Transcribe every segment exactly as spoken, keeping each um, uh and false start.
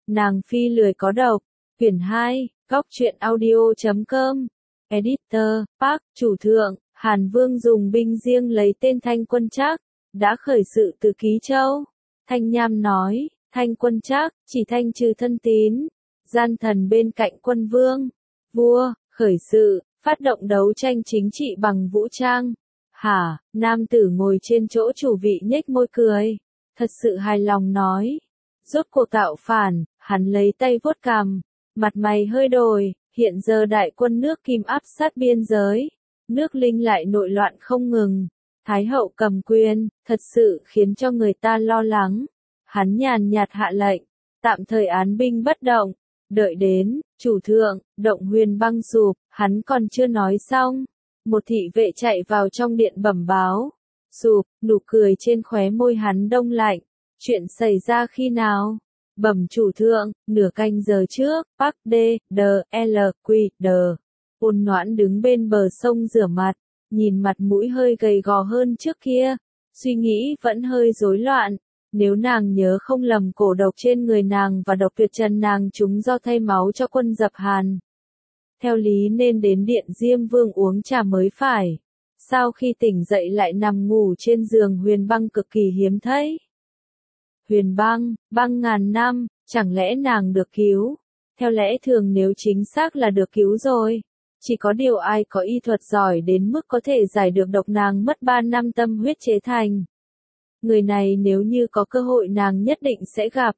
Nàng phi lười có độc. Quyển hai, góc truyện audio chấm com. Editor, Park, chủ thượng, Hàn Vương dùng binh riêng lấy tên Thanh Quân Trác, đã khởi sự từ Ký Châu. Thanh Nham nói, Thanh Quân Trác, chỉ thanh trừ thân tín, gian thần bên cạnh quân vương, vua, khởi sự, phát động đấu tranh chính trị bằng vũ trang. Hả, nam tử ngồi trên chỗ chủ vị nhếch môi cười, thật sự hài lòng nói. Rốt cuộc tạo phản, hắn lấy tay vuốt cằm, mặt mày hơi đổi, hiện giờ đại quân nước Kim áp sát biên giới, nước Linh lại nội loạn không ngừng, Thái hậu cầm quyền, thật sự khiến cho người ta lo lắng. Hắn nhàn nhạt hạ lệnh, tạm thời án binh bất động, đợi đến, chủ thượng, động huyền băng sụp, hắn còn chưa nói xong. Một thị vệ chạy vào trong điện bẩm báo, sụp, nụ cười trên khóe môi hắn đông lạnh, chuyện xảy ra khi nào? Bẩm chủ thượng, nửa canh giờ trước, Park D, D, L, Q, D. Ôn Noãn đứng bên bờ sông rửa mặt, nhìn mặt mũi hơi gầy gò hơn trước kia, suy nghĩ vẫn hơi rối loạn. Nếu nàng nhớ không lầm cổ độc trên người nàng và độc tuyệt trần nàng chúng do thay máu cho quân dập Hàn. Theo lý nên đến điện Diêm Vương uống trà mới phải. Sau khi tỉnh dậy lại nằm ngủ trên giường huyền băng cực kỳ hiếm thấy. Huyền băng, băng ngàn năm, chẳng lẽ nàng được cứu? Theo lẽ thường nếu chính xác là được cứu rồi. Chỉ có điều ai có y thuật giỏi đến mức có thể giải được độc nàng mất ba năm tâm huyết chế thành. Người này nếu như có cơ hội nàng nhất định sẽ gặp.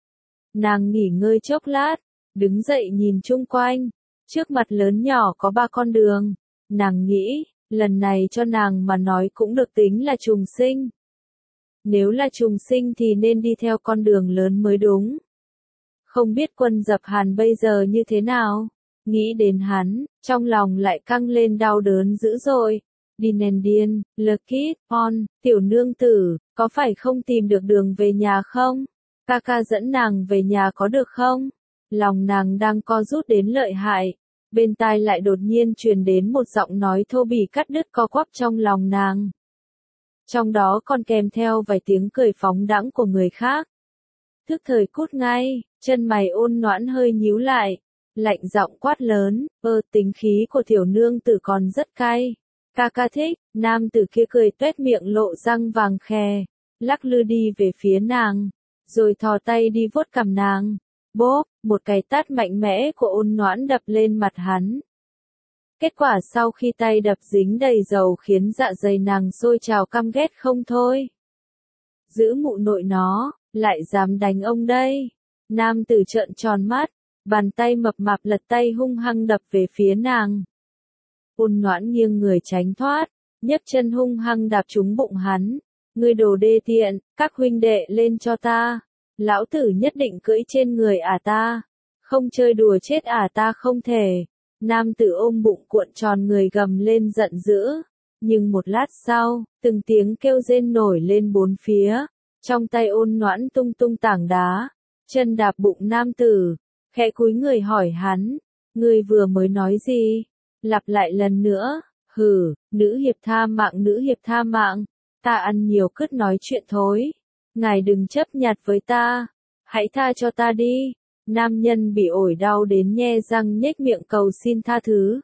Nàng nghỉ ngơi chốc lát, đứng dậy nhìn chung quanh. Trước mặt lớn nhỏ có ba con đường. Nàng nghĩ, lần này cho nàng mà nói cũng được tính là trùng sinh. Nếu là trùng sinh thì nên đi theo con đường lớn mới đúng. Không biết quân dập Hàn bây giờ như thế nào? Nghĩ đến hắn, trong lòng lại căng lên đau đớn dữ dội. Dinendian, Lekit, On, tiểu nương tử, có phải không tìm được đường về nhà không? Kaka dẫn nàng về nhà có được không? Lòng nàng đang co rút đến lợi hại. Bên tai lại đột nhiên truyền đến một giọng nói thô bỉ cắt đứt co quắp trong lòng nàng. Trong đó còn kèm theo vài tiếng cười phóng đãng của người khác. Thức thời cút ngay, chân mày Ôn Noãn hơi nhíu lại, lạnh giọng quát lớn, ơ tính khí của tiểu nương tử còn rất cay. Kaka thích, nam tử kia cười tuét miệng lộ răng vàng khè, lắc lư đi về phía nàng, rồi thò tay đi vuốt cằm nàng. Bốp, một cái tát mạnh mẽ của Ôn Noãn đập lên mặt hắn. Kết quả sau khi tay đập dính đầy dầu khiến dạ dày nàng sôi trào căm ghét không thôi. Giữ mụ nội nó, lại dám đánh ông đây. Nam tử trợn tròn mắt, bàn tay mập mạp lật tay hung hăng đập về phía nàng. Ôn Noãn nghiêng người tránh thoát, nhấc chân hung hăng đạp trúng bụng hắn. Ngươi đồ đê tiện, các huynh đệ lên cho ta. Lão tử nhất định cưỡi trên người ả ta. Không chơi đùa chết ả ta không thể. Nam tử ôm bụng cuộn tròn người gầm lên giận dữ. Nhưng một lát sau, từng tiếng kêu rên nổi lên bốn phía. Trong tay Ôn Noãn tung tung tảng đá. Chân đạp bụng nam tử. Khẽ cúi người hỏi hắn. Ngươi vừa mới nói gì? Lặp lại lần nữa. Hừ, nữ hiệp tha mạng nữ hiệp tha mạng. Ta ăn nhiều cứt nói chuyện thối. Ngài đừng chấp nhặt với ta. Hãy tha cho ta đi. Nam nhân bị ổi đau đến nhe răng nhếch miệng cầu xin tha thứ.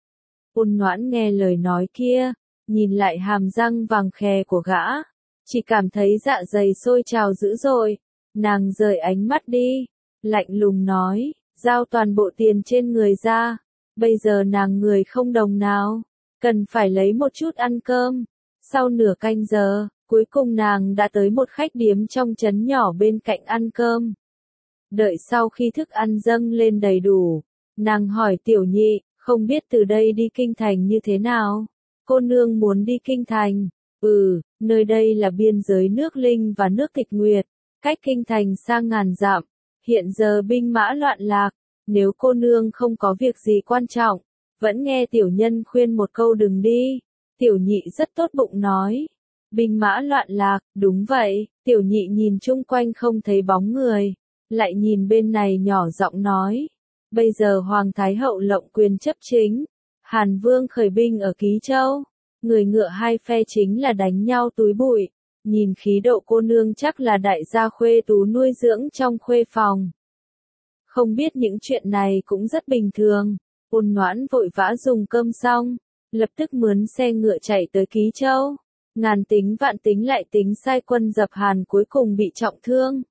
Ôn Noãn nghe lời nói kia, nhìn lại hàm răng vàng khè của gã, chỉ cảm thấy dạ dày sôi trào dữ dội. Nàng rời ánh mắt đi, lạnh lùng nói, giao toàn bộ tiền trên người ra. Bây giờ nàng người không đồng nào, cần phải lấy một chút ăn cơm. Sau nửa canh giờ, cuối cùng nàng đã tới một khách điếm trong trấn nhỏ bên cạnh ăn cơm. Đợi sau khi thức ăn dâng lên đầy đủ, nàng hỏi tiểu nhị, không biết từ đây đi kinh thành như thế nào? Cô nương muốn đi kinh thành. Ừ, nơi đây là biên giới nước Linh và nước Tịch Nguyệt, cách kinh thành xa ngàn dặm. Hiện giờ binh mã loạn lạc, nếu cô nương không có việc gì quan trọng, vẫn nghe tiểu nhân khuyên một câu đừng đi. Tiểu nhị rất tốt bụng nói. Binh mã loạn lạc, đúng vậy. Tiểu nhị nhìn chung quanh không thấy bóng người, lại nhìn bên này nhỏ giọng nói. Bây giờ Hoàng Thái Hậu lộng quyền chấp chính, Hàn Vương khởi binh ở Ký Châu, người ngựa hai phe chính là đánh nhau túi bụi. Nhìn khí độ cô nương chắc là đại gia khuê tú nuôi dưỡng trong khuê phòng. Không biết những chuyện này cũng rất bình thường. Ôn Noãn vội vã dùng cơm xong, lập tức mướn xe ngựa chạy tới Ký Châu. Ngàn tính vạn tính lại tính sai Quân Dập Hàn cuối cùng bị trọng thương.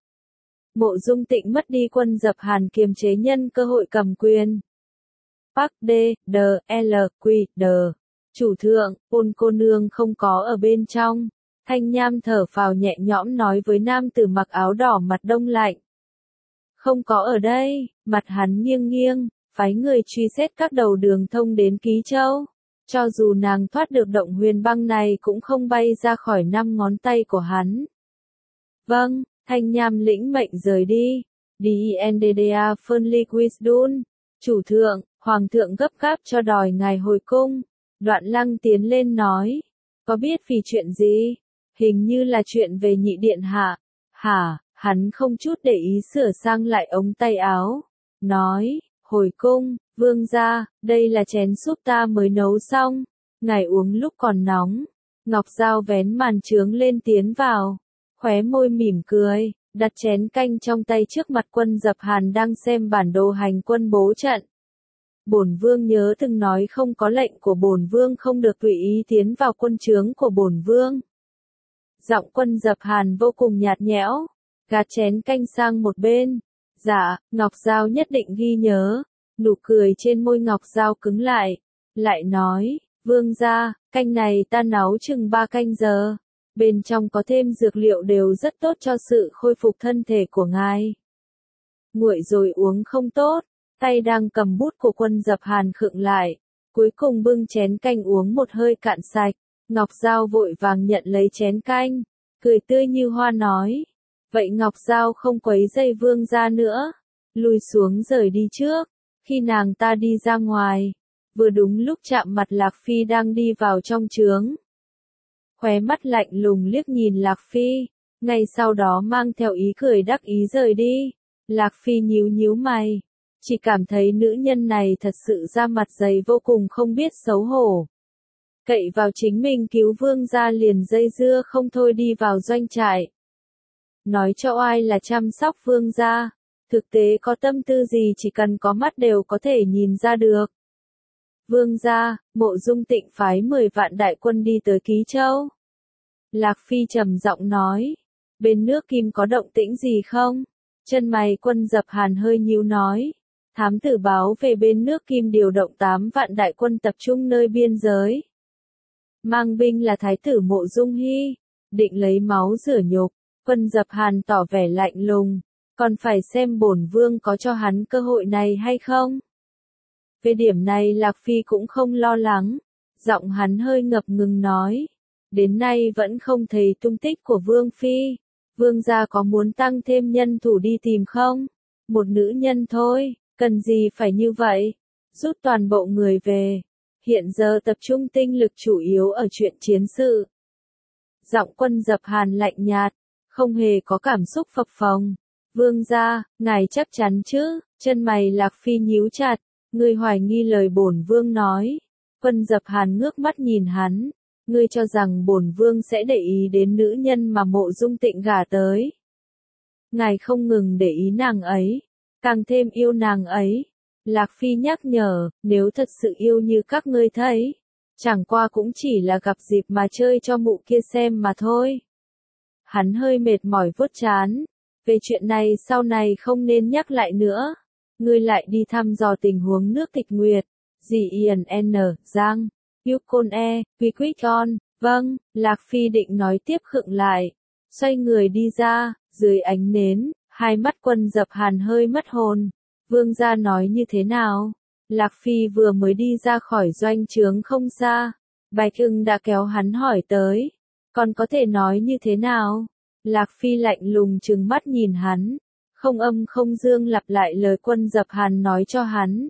Mộ Dung Tịnh mất đi Quân Dập Hàn kiềm chế nhân cơ hội cầm quyền. Park D, D, L, Q, D. Chủ thượng, Ôn cô nương không có ở bên trong. Thanh Nham thở phào nhẹ nhõm nói với nam tử mặc áo đỏ mặt đông lạnh. Không có ở đây, mặt hắn nghiêng nghiêng, phái người truy xét các đầu đường thông đến Ký Châu. Cho dù nàng thoát được động huyền băng này cũng không bay ra khỏi năm ngón tay của hắn. Vâng, Thanh Nham lĩnh mệnh rời đi. Đi en đê đê a Fernley Wisdun. Chủ thượng, Hoàng thượng gấp gáp cho đòi ngài hồi cung. Đoạn Lăng tiến lên nói. Có biết vì chuyện gì? Hình như là chuyện về nhị điện hạ. Hả, hắn không chút để ý sửa sang lại ống tay áo. Nói, hồi cung, vương gia, đây là chén súp ta mới nấu xong. Ngài uống lúc còn nóng. Ngọc Giao vén màn trướng lên tiến vào. Khóe môi mỉm cười, đặt chén canh trong tay trước mặt Quân Dập Hàn đang xem bản đồ hành quân bố trận. Bổn vương nhớ từng nói không có lệnh của bổn vương không được tùy ý tiến vào quân trướng của bổn vương. Giọng Quân Dập Hàn vô cùng nhạt nhẽo, gạt chén canh sang một bên. Dạ, Ngọc Giao nhất định ghi nhớ. Nụ cười trên môi Ngọc Giao cứng lại, lại nói, vương gia, canh này ta nấu chừng ba canh giờ. Bên trong có thêm dược liệu đều rất tốt cho sự khôi phục thân thể của ngài. Nguội rồi uống không tốt. Tay đang cầm bút của Quân Dập Hàn khựng lại, cuối cùng bưng chén canh uống một hơi cạn sạch. Ngọc Giao vội vàng nhận lấy chén canh, cười tươi như hoa nói. Vậy Ngọc Giao không quấy rầy vương gia nữa, lùi xuống rời đi trước. Khi nàng ta đi ra ngoài, vừa đúng lúc chạm mặt Lạc Phi đang đi vào trong trướng. Khóe mắt lạnh lùng liếc nhìn Lạc Phi, ngay sau đó mang theo ý cười đắc ý rời đi. Lạc Phi nhíu nhíu mày, chỉ cảm thấy nữ nhân này thật sự ra mặt dày vô cùng không biết xấu hổ. Cậy vào chính mình cứu vương gia liền dây dưa không thôi đi vào doanh trại. Nói cho ai là chăm sóc vương gia, thực tế có tâm tư gì chỉ cần có mắt đều có thể nhìn ra được. Vương gia, Mộ Dung Tịnh phái mười vạn đại quân đi tới Ký Châu. Lạc Phi trầm giọng nói, bên nước Kim có động tĩnh gì không? Chân mày Quân Dập Hàn hơi nhíu nói, thám tử báo về bên nước Kim điều động tám vạn đại quân tập trung nơi biên giới. Mang binh là thái tử Mộ Dung Hy, định lấy máu rửa nhục. Quân Dập Hàn tỏ vẻ lạnh lùng, còn phải xem bổn vương có cho hắn cơ hội này hay không. Về điểm này Lạc Phi cũng không lo lắng, giọng hắn hơi ngập ngừng nói, đến nay vẫn không thấy tung tích của Vương Phi, vương gia có muốn tăng thêm nhân thủ đi tìm không? Một nữ nhân thôi, cần gì phải như vậy, rút toàn bộ người về, hiện giờ tập trung tinh lực chủ yếu ở chuyện chiến sự. Giọng Quân Dập Hàn lạnh nhạt, không hề có cảm xúc phập phồng. Vương gia, ngài chắc chắn chứ? Chân mày Lạc Phi nhíu chặt, ngươi hoài nghi lời bổn vương nói. Quân Dập Hàn ngước mắt nhìn hắn, ngươi cho rằng bổn vương sẽ để ý đến nữ nhân mà Mộ Dung Tịnh gả tới. Ngài không ngừng để ý nàng ấy, càng thêm yêu nàng ấy. Lạc Phi nhắc nhở, nếu thật sự yêu như các ngươi thấy, chẳng qua cũng chỉ là gặp dịp mà chơi cho mụ kia xem mà thôi. Hắn hơi mệt mỏi vuốt trán, về chuyện này sau này không nên nhắc lại nữa. Ngươi lại đi thăm dò tình huống nước Tịch Nguyệt. Dì Ian N, Giang, Yukon E, Quick On, vâng, Lạc Phi định nói tiếp khựng lại. Xoay người đi ra, dưới ánh nến, hai mắt Quân Dập Hàn hơi mất hồn. Vương gia nói như thế nào? Lạc Phi vừa mới đi ra khỏi doanh trướng không xa. Bạch Ưng đã kéo hắn hỏi tới. Còn có thể nói như thế nào? Lạc Phi lạnh lùng trừng mắt nhìn hắn. Không âm không dương lặp lại lời Quân Dập Hàn nói cho hắn.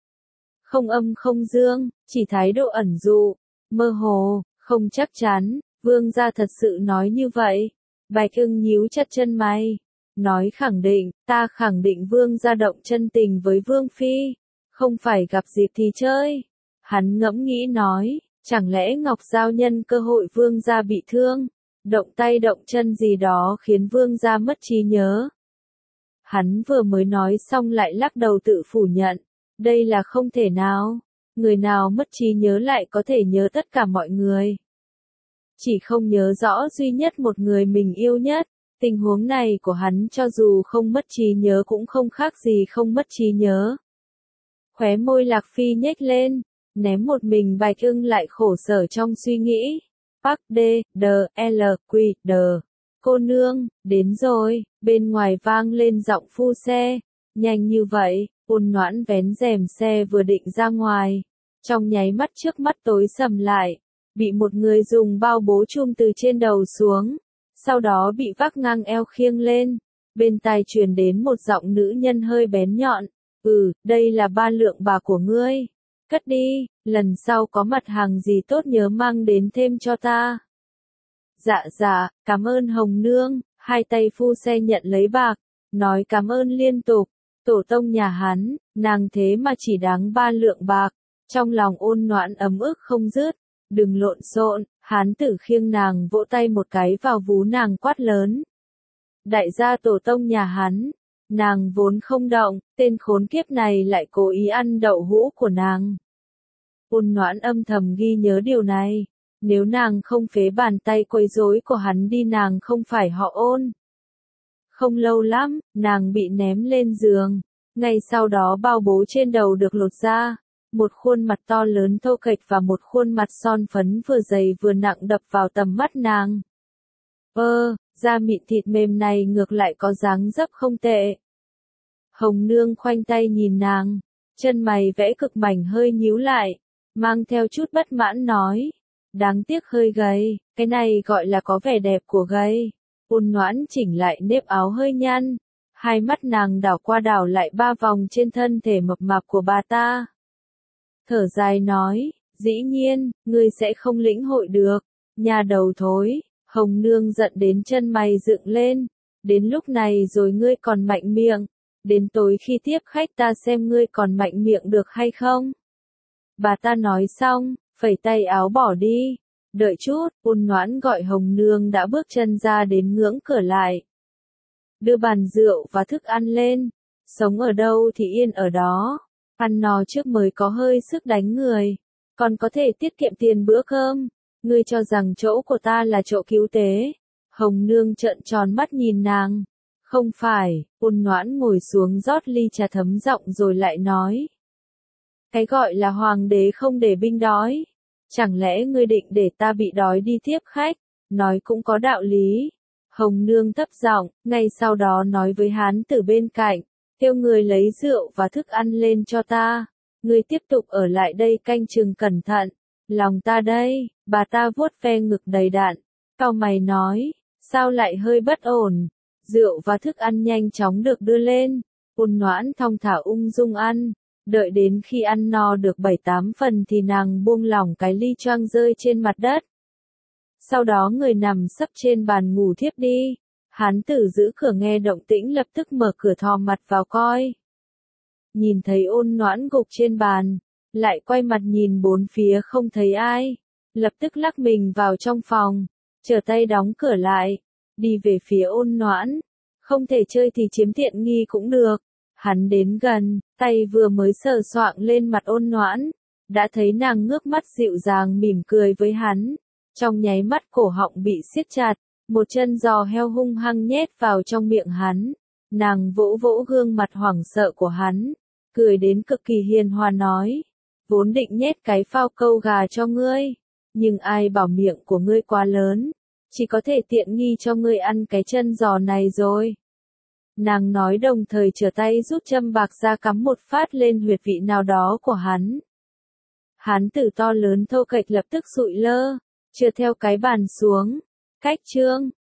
Không âm không dương, chỉ thái độ ẩn dụ, mơ hồ, không chắc chắn. Vương gia thật sự nói như vậy. Bạch Ưng nhíu chặt chân mày. Nói khẳng định, ta khẳng định vương gia động chân tình với Vương Phi. Không phải gặp dịp thì chơi. Hắn ngẫm nghĩ nói, chẳng lẽ Ngọc Giao nhân cơ hội vương gia bị thương, động tay động chân gì đó khiến vương gia mất trí nhớ. Hắn vừa mới nói xong lại lắc đầu tự phủ nhận. Đây là không thể nào. Người nào mất trí nhớ lại có thể nhớ tất cả mọi người. Chỉ không nhớ rõ duy nhất một người mình yêu nhất. Tình huống này của hắn cho dù không mất trí nhớ cũng không khác gì không mất trí nhớ. Khóe môi Lạc Phi nhếch lên, ném một mình Bạch Ưng lại khổ sở trong suy nghĩ. Park D, D, L, Q, D. Cô nương, đến rồi, bên ngoài vang lên giọng phu xe. Nhanh như vậy, Ôn Noãn vén rèm xe vừa định ra ngoài. Trong nháy mắt trước mắt tối sầm lại, bị một người dùng bao bố trùm từ trên đầu xuống. Sau đó bị vác ngang eo khiêng lên. Bên tai truyền đến một giọng nữ nhân hơi bén nhọn. Ừ, đây là ba lượng bạc của ngươi. Cất đi, lần sau có mặt hàng gì tốt nhớ mang đến thêm cho ta. Dạ dạ, cảm ơn Hồng Nương. Hai tay phu xe nhận lấy bạc, nói cảm ơn liên tục. Tổ tông nhà hắn, nàng thế mà chỉ đáng ba lượng bạc. Trong lòng Ôn Noãn ấm ức không dứt. Đừng lộn xộn, Hán tử khiêng nàng vỗ tay một cái vào vú nàng quát lớn. Đại gia tổ tông nhà hắn, nàng vốn không động, tên khốn kiếp này lại cố ý ăn đậu hũ của nàng. Ôn Noãn âm thầm ghi nhớ điều này, nếu nàng không phế bàn tay quấy rối của hắn đi nàng không phải họ Ôn. Không lâu lắm, nàng bị ném lên giường, ngay sau đó bao bố trên đầu được lột ra. Một khuôn mặt to lớn thô kệch và một khuôn mặt son phấn vừa dày vừa nặng đập vào tầm mắt nàng. Ơ, da mịn thịt mềm này ngược lại có dáng dấp không tệ. Hồng Nương khoanh tay nhìn nàng, chân mày vẽ cực mảnh hơi nhíu lại, mang theo chút bất mãn nói. Đáng tiếc hơi gầy, cái này gọi là có vẻ đẹp của gầy. Ôn Noãn chỉnh lại nếp áo hơi nhăn, hai mắt nàng đảo qua đảo lại ba vòng trên thân thể mập mạp của bà ta. Thở dài nói, dĩ nhiên, ngươi sẽ không lĩnh hội được, nhà đầu thối. Hồng Nương giận đến chân mày dựng lên, đến lúc này rồi ngươi còn mạnh miệng, đến tối khi tiếp khách ta xem ngươi còn mạnh miệng được hay không. Bà ta nói xong, phẩy tay áo bỏ đi, đợi chút, Ôn Noãn gọi Hồng Nương đã bước chân ra đến ngưỡng cửa lại. Đưa bàn rượu và thức ăn lên, sống ở đâu thì yên ở đó. Ăn no trước mới có hơi sức đánh người, còn có thể tiết kiệm tiền bữa cơm. Ngươi cho rằng chỗ của ta là chỗ cứu tế. Hồng Nương trợn tròn mắt nhìn nàng. Không phải, Ôn Noãn ngồi xuống rót ly trà thấm giọng rồi lại nói. Cái gọi là hoàng đế không để binh đói. Chẳng lẽ ngươi định để ta bị đói đi tiếp khách? Nói cũng có đạo lý. Hồng Nương thấp giọng, ngay sau đó nói với hán tử bên cạnh. Kêu người lấy rượu và thức ăn lên cho ta. Ngươi tiếp tục ở lại đây canh chừng cẩn thận. Lòng ta đây, bà ta vuốt ve ngực đầy đặn. Cau mày nói, sao lại hơi bất ổn. Rượu và thức ăn nhanh chóng được đưa lên. Ôn Noãn thong thả ung dung ăn. Đợi đến khi ăn no được bảy tám phần thì nàng buông lỏng cái ly choang rơi trên mặt đất. Sau đó người nằm sấp trên bàn ngủ thiếp đi. Hán tử giữ cửa nghe động tĩnh lập tức mở cửa thò mặt vào coi. Nhìn thấy Ôn Noãn gục trên bàn, lại quay mặt nhìn bốn phía không thấy ai. Lập tức lắc mình vào trong phòng, trở tay đóng cửa lại, đi về phía Ôn Noãn. Không thể chơi thì chiếm tiện nghi cũng được. Hắn đến gần, tay vừa mới sờ soạng lên mặt Ôn Noãn, đã thấy nàng ngước mắt dịu dàng mỉm cười với hắn. Trong nháy mắt cổ họng bị siết chặt, một chân giò heo hung hăng nhét vào trong miệng hắn. Nàng vỗ vỗ gương mặt hoảng sợ của hắn, cười đến cực kỳ hiền hòa nói. Vốn định nhét cái phao câu gà cho ngươi, nhưng ai bảo miệng của ngươi quá lớn, chỉ có thể tiện nghi cho ngươi ăn cái chân giò này rồi. Nàng nói đồng thời trở tay rút châm bạc ra cắm một phát lên huyệt vị nào đó của hắn. Hán tử to lớn thô kệch lập tức sụi lơ, trượt theo cái bàn xuống. Cách chương